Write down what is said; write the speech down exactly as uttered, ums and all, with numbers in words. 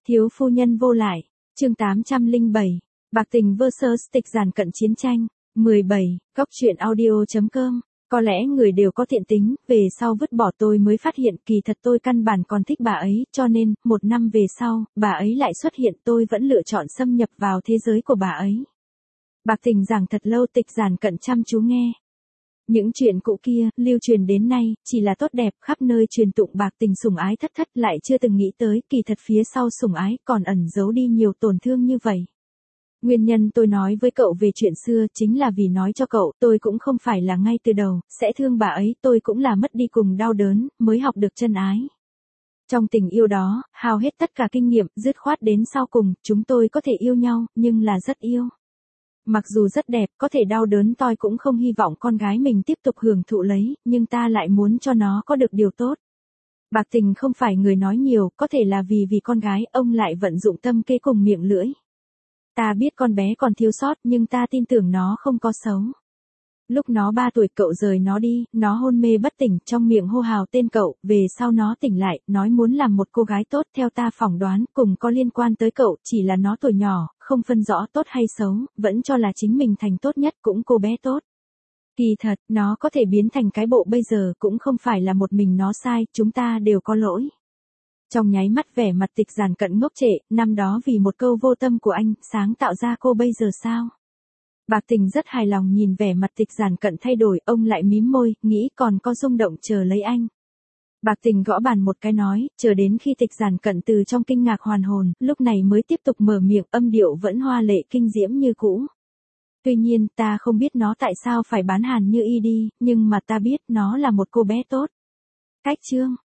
Thiếu phu nhân vô lại, chương tám trăm lẻ bảy, bạc tình versus tịch dàn cận chiến tranh, mười bảy, góc truyện audio.com, có lẽ người đều có thiện tính, về sau vứt bỏ tôi mới phát hiện kỳ thật tôi căn bản còn thích bà ấy, cho nên, một năm về sau, bà ấy lại xuất hiện tôi vẫn lựa chọn xâm nhập vào thế giới của bà ấy. Bạc tình giảng thật lâu tịch dàn cận chăm chú nghe. Những chuyện cũ kia, lưu truyền đến nay, chỉ là tốt đẹp, khắp nơi truyền tụng bạc tình sủng ái thất thất lại chưa từng nghĩ tới kỳ thật phía sau sủng ái còn ẩn giấu đi nhiều tổn thương như vậy. Nguyên nhân tôi nói với cậu về chuyện xưa chính là vì nói cho cậu tôi cũng không phải là ngay từ đầu, sẽ thương bà ấy tôi cũng là mất đi cùng đau đớn, mới học được chân ái. Trong tình yêu đó, hao hết tất cả kinh nghiệm, dứt khoát đến sau cùng, chúng tôi có thể yêu nhau, nhưng là rất yêu. Mặc dù rất đẹp, có thể đau đớn tôi cũng không hy vọng con gái mình tiếp tục hưởng thụ lấy, nhưng ta lại muốn cho nó có được điều tốt. Bạc tình không phải người nói nhiều, có thể là vì vì con gái, ông lại vận dụng tâm kế cùng miệng lưỡi. Ta biết con bé còn thiếu sót, nhưng ta tin tưởng nó không có xấu. Lúc nó ba tuổi cậu rời nó đi, nó hôn mê bất tỉnh, trong miệng hô hào tên cậu, về sau nó tỉnh lại, nói muốn làm một cô gái tốt, theo ta phỏng đoán, cùng có liên quan tới cậu, chỉ là nó tuổi nhỏ, không phân rõ tốt hay xấu, vẫn cho là chính mình thành tốt nhất, cũng cô bé tốt. Kỳ thật, nó có thể biến thành cái bộ bây giờ, cũng không phải là một mình nó sai, chúng ta đều có lỗi. Trong nháy mắt vẻ mặt tịch dàn cận ngốc trệ, năm đó vì một câu vô tâm của anh, sáng tạo ra cô bây giờ sao? Bạc tình rất hài lòng nhìn vẻ mặt tịch dàn cận thay đổi, ông lại mím môi, nghĩ còn có rung động chờ lấy anh. Bạc tình gõ bàn một cái nói, chờ đến khi tịch dàn cận từ trong kinh ngạc hoàn hồn, lúc này mới tiếp tục mở miệng, âm điệu vẫn hoa lệ kinh diễm như cũ. Tuy nhiên, ta không biết nó tại sao phải bán hàn như y đi, nhưng mà ta biết nó là một cô bé tốt. Cách chương